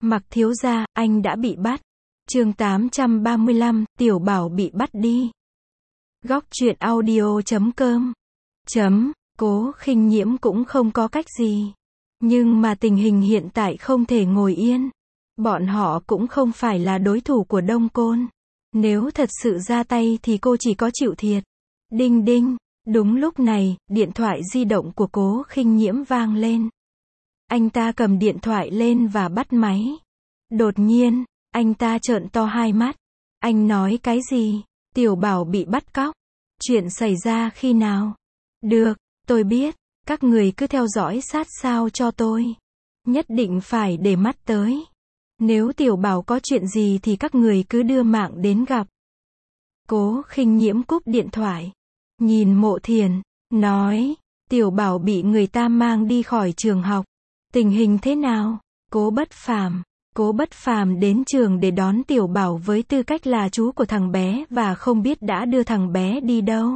Mặc thiếu gia, anh đã bị bắt. Chương 835, Tiểu Bảo bị bắt đi. Góc truyện audio.com. Cố Khinh Nhiễm cũng không có cách gì. Nhưng mà tình hình hiện tại không thể ngồi yên. Bọn họ cũng không phải là đối thủ của Đông Côn. Nếu thật sự ra tay thì cô chỉ có chịu thiệt. Đinh đinh, đúng lúc này, điện thoại di động của Cố Khinh Nhiễm vang lên. Anh ta cầm điện thoại lên và bắt máy. Đột nhiên, anh ta trợn to hai mắt. Anh nói cái gì? Tiểu Bảo bị bắt cóc. Chuyện xảy ra khi nào? Được, tôi biết. Các người cứ theo dõi sát sao cho tôi. Nhất định phải để mắt tới. Nếu Tiểu Bảo có chuyện gì thì các người cứ đưa mạng đến gặp. Cố Khinh Nhiễm cúp điện thoại. Nhìn Mộ Thiền, nói, Tiểu Bảo bị người ta mang đi khỏi trường học. Tình hình thế nào? Cố Bất Phàm đến trường để đón Tiểu Bảo với tư cách là chú của thằng bé và không biết đã đưa thằng bé đi đâu.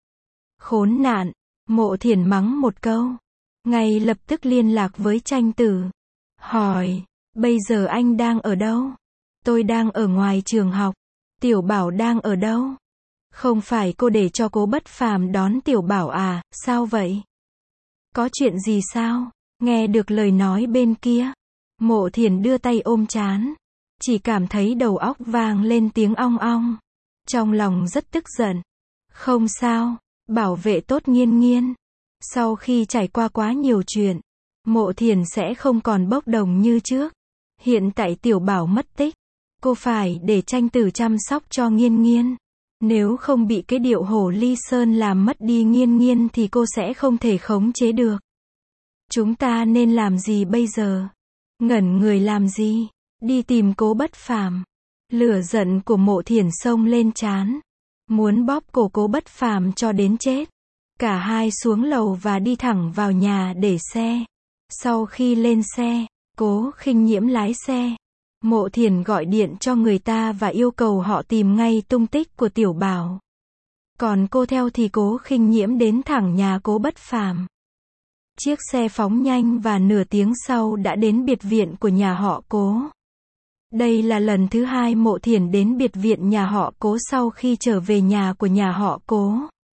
Khốn nạn, Mộ Thiền mắng một câu. Ngay lập tức liên lạc với Tranh Tử. Hỏi, bây giờ anh đang ở đâu? Tôi đang ở ngoài trường học. Tiểu Bảo đang ở đâu? Không phải cô để cho Cố Bất Phàm đón Tiểu Bảo à, sao vậy? Có chuyện gì sao? Nghe được lời nói bên kia. Mộ Thiền đưa tay ôm trán. Chỉ cảm thấy đầu óc vang lên tiếng ong ong. Trong lòng rất tức giận. Không sao, bảo vệ tốt Nghiên Nghiên. Sau khi trải qua quá nhiều chuyện, Mộ Thiền sẽ không còn bốc đồng như trước. Hiện tại Tiểu Bảo mất tích. Cô phải để Tranh Tử chăm sóc cho Nghiên Nghiên. Nếu không bị cái điệu hổ ly sơn làm mất đi Nghiên Nghiên thì cô sẽ không thể khống chế được. Chúng ta nên làm gì bây giờ? Ngẩn người làm gì? Đi tìm Cố Bất Phàm. Lửa giận của Mộ Thiền xông lên trán. Muốn bóp cổ Cố Bất Phàm cho đến chết. Cả hai xuống lầu và đi thẳng vào nhà để xe. Sau khi lên xe, Cố Khinh Nhiễm lái xe. Mộ Thiền gọi điện cho người ta và yêu cầu họ tìm ngay tung tích của Tiểu Bảo. Còn cô theo thì Cố Khinh Nhiễm đến thẳng nhà Cố Bất Phàm. Chiếc xe phóng nhanh và nửa tiếng sau đã đến biệt viện của nhà họ Cố. Đây là lần thứ hai Mộ Thiền đến biệt viện nhà họ Cố sau khi trở về nhà của nhà họ Cố.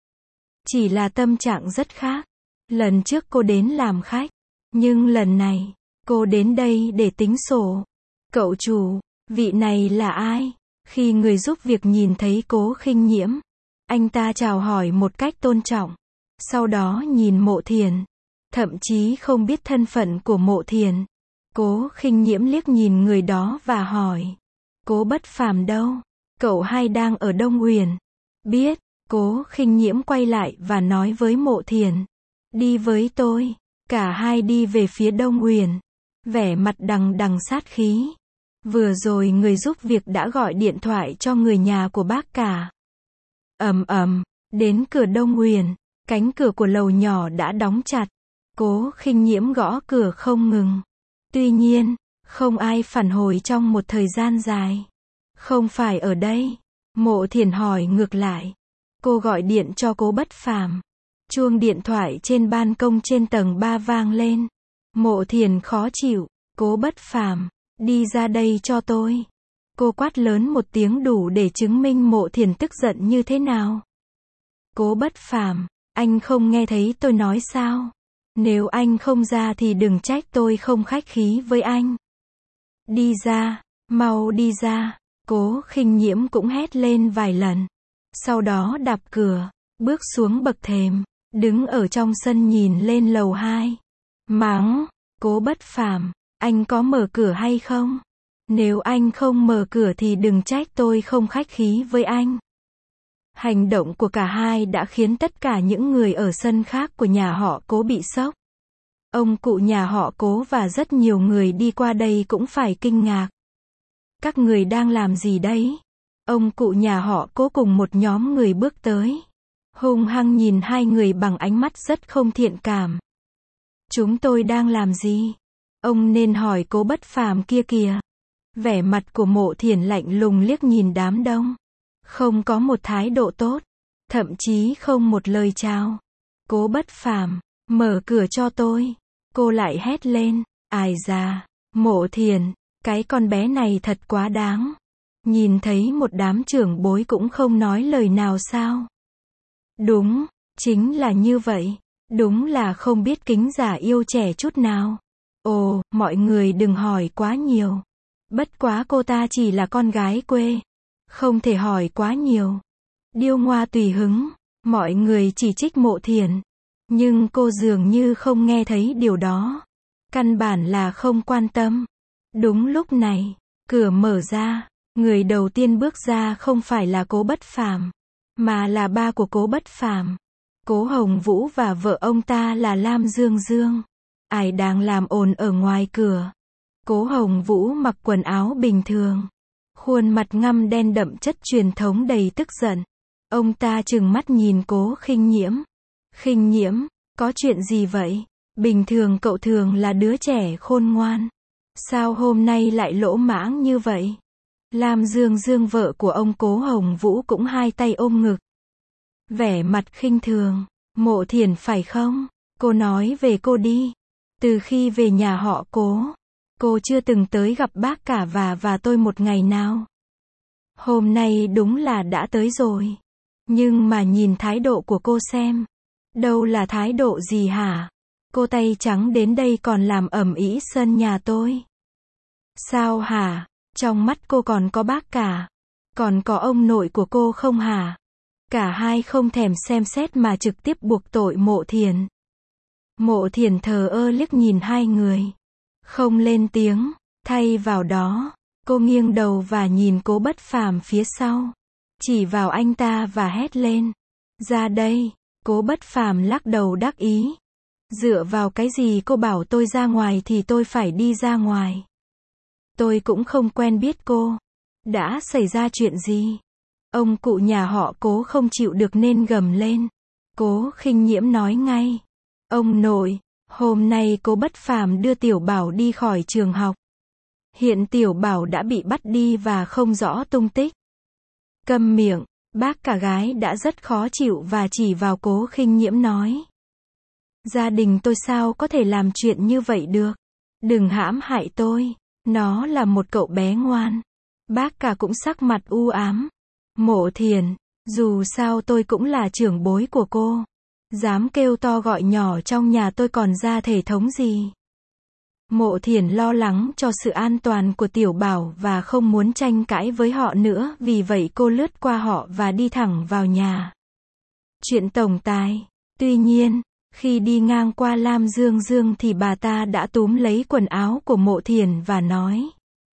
Chỉ là tâm trạng rất khác. Lần trước cô đến làm khách. Nhưng lần này, cô đến đây để tính sổ. Cậu chủ, vị này là ai? Khi người giúp việc nhìn thấy Cố Khinh Nhiễm, anh ta chào hỏi một cách tôn trọng. Sau đó nhìn Mộ Thiền. Thậm chí không biết thân phận của Mộ Thiền. Cố Khinh Nhiễm liếc nhìn người đó và hỏi. Cố Bất Phàm đâu? Cậu hai đang ở Đông Uyển. Biết. Cố Khinh Nhiễm quay lại và nói với Mộ Thiền. Đi với tôi. Cả hai đi về phía Đông Uyển. Vẻ mặt đằng đằng sát khí. Vừa rồi người giúp việc đã gọi điện thoại cho người nhà của bác cả. Đến cửa Đông Uyển. Cánh cửa của lầu nhỏ đã đóng chặt. Cố Khinh Nhiễm gõ cửa không ngừng. Tuy nhiên, không ai phản hồi trong một thời gian dài. Không phải ở đây. Mộ Thiền hỏi ngược lại. Cô gọi điện cho Cố Bất Phàm. Chuông điện thoại trên ban công trên tầng 3 vang lên. Mộ Thiền khó chịu. Cố Bất Phàm, đi ra đây cho tôi. Cô quát lớn một tiếng đủ để chứng minh Mộ Thiền tức giận như thế nào. Cố Bất Phàm, anh không nghe thấy tôi nói sao? Nếu anh không ra thì đừng trách tôi không khách khí với anh. Đi ra, mau đi ra. Cố Khinh Nhiễm cũng hét lên vài lần. Sau đó đạp cửa, bước xuống bậc thềm, đứng ở trong sân nhìn lên lầu 2. Mắng, Cố Bất Phàm, anh có mở cửa hay không? Nếu anh không mở cửa thì đừng trách tôi không khách khí với anh. Hành động của cả hai đã khiến tất cả những người ở sân khác của nhà họ Cố bị sốc. Ông cụ nhà họ Cố và rất nhiều người đi qua đây cũng phải kinh ngạc. Các người đang làm gì đấy? Ông cụ nhà họ Cố cùng một nhóm người bước tới. Hung hăng nhìn hai người bằng ánh mắt rất không thiện cảm. Chúng tôi đang làm gì? Ông nên hỏi Cố Bất Phàm kia kìa. Vẻ mặt của Mộ Thiền lạnh lùng liếc nhìn đám đông. Không có một thái độ tốt. Thậm chí không một lời chào. Cố Bất Phàm, mở cửa cho tôi. Cô lại hét lên. Ai da, Mộ Thiền, Cái con bé này thật quá đáng. Nhìn thấy một đám trưởng bối cũng không nói lời nào sao? Đúng, chính là như vậy. Đúng là không biết kính già yêu trẻ chút nào. Ồ, mọi người đừng hỏi quá nhiều. Bất quá cô ta chỉ là con gái quê. Không thể hỏi quá nhiều. Điêu Ngoa tùy hứng. Mọi người chỉ trích Mộ Thiển. Nhưng cô dường như không nghe thấy điều đó. Căn bản là không quan tâm. Đúng lúc này, cửa mở ra. Người đầu tiên bước ra không phải là Cố Bất Phàm, mà là ba của Cố Bất Phàm. Cố Hồng Vũ và vợ ông ta là Lam Dương Dương. Ai đang làm ồn ở ngoài cửa? Cố Hồng Vũ mặc quần áo bình thường. Khuôn mặt ngăm đen đậm chất truyền thống đầy tức giận. Ông ta trừng mắt nhìn Cố Khinh Nhiễm. Khinh Nhiễm, có chuyện gì vậy? Bình thường cậu thường là đứa trẻ khôn ngoan. Sao hôm nay lại lỗ mãng như vậy? Lam Dương Dương vợ của ông Cố Hồng Vũ cũng hai tay ôm ngực. Vẻ mặt khinh thường. Mộ Thiển phải không? Cô nói về cô đi. Từ khi về nhà họ Cố, cô chưa từng tới gặp bác cả và tôi một ngày nào. Hôm nay đúng là đã tới rồi. Nhưng mà nhìn thái độ của cô xem. Đâu là thái độ gì hả? Cô tay trắng đến đây còn làm ầm ĩ sân nhà tôi. Sao hả? Trong mắt cô còn có bác cả. Còn có ông nội của cô không hả? Cả hai không thèm xem xét mà trực tiếp buộc tội Mộ Thiển. Mộ Thiển thờ ơ liếc nhìn hai người. Không lên tiếng. Thay vào đó, cô nghiêng đầu và nhìn Cố Bất Phàm phía sau. Chỉ vào anh ta và hét lên. Ra đây. Cố Bất Phàm lắc đầu đắc ý. Dựa vào cái gì cô bảo tôi ra ngoài thì tôi phải đi ra ngoài? Tôi cũng không quen biết cô. Đã xảy ra chuyện gì? Ông cụ nhà họ Cố không chịu được nên gầm lên. Cố Khinh Nhiễm nói ngay. Ông nội, hôm nay Cố Bất Phàm đưa Tiểu Bảo đi khỏi trường học. Hiện Tiểu Bảo đã bị bắt đi và không rõ tung tích. Câm miệng, bác cả gái đã rất khó chịu và chỉ vào Cố Khinh Nhiễm nói. Gia đình tôi sao có thể làm chuyện như vậy được? Đừng hãm hại tôi. Nó là một cậu bé ngoan. Bác cả cũng sắc mặt u ám. Mộ Thiển, dù sao tôi cũng là trưởng bối của cô. Dám kêu to gọi nhỏ trong nhà tôi còn ra thể thống gì? Mộ Thiển lo lắng cho sự an toàn của Tiểu Bảo và không muốn tranh cãi với họ nữa, vì vậy cô lướt qua họ và đi thẳng vào nhà. Chuyện tổng tài. Tuy nhiên, khi đi ngang qua Lam Dương Dương thì bà ta đã túm lấy quần áo của Mộ Thiển và nói.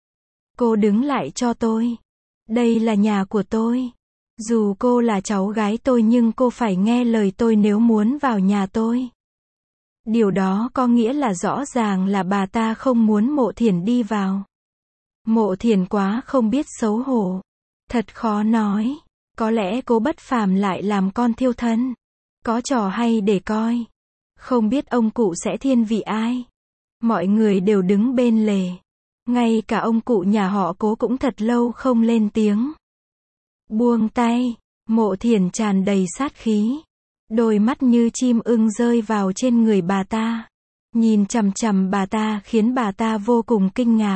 Cô đứng lại cho tôi. Đây là nhà của tôi. Dù cô là cháu gái tôi nhưng cô phải nghe lời tôi nếu muốn vào nhà tôi. Điều đó có nghĩa là rõ ràng là bà ta không muốn Mộ Thiển đi vào. Mộ Thiển quá không biết xấu hổ. Thật khó nói. Có lẽ Cố Bất Phàm lại làm con thiêu thân. Có trò hay để coi. Không biết ông cụ sẽ thiên vị ai. Mọi người đều đứng bên lề. Ngay cả ông cụ nhà họ Cố cũng thật lâu không lên tiếng. Buông tay. Mộ Thiển tràn đầy sát khí. Đôi mắt như chim ưng rơi vào trên người bà ta. Nhìn chằm chằm bà ta khiến bà ta vô cùng kinh ngạc.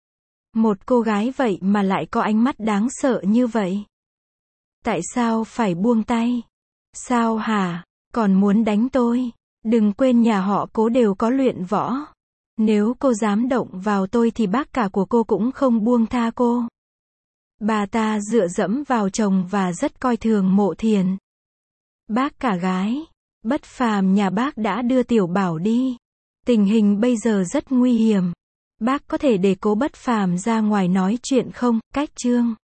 Một cô gái vậy mà lại có ánh mắt đáng sợ như vậy. Tại sao phải buông tay? Sao hả? Còn muốn đánh tôi? Đừng quên nhà họ Cố đều có luyện võ. Nếu cô dám động vào tôi thì bác cả của cô cũng không buông tha cô. Bà ta dựa dẫm vào chồng và rất coi thường Mộ Thiển. Bác cả gái. Bất Phàm nhà bác đã đưa Tiểu Bảo đi. Tình hình bây giờ rất nguy hiểm. Bác có thể để Cố Bất Phàm ra ngoài nói chuyện không? Cách chương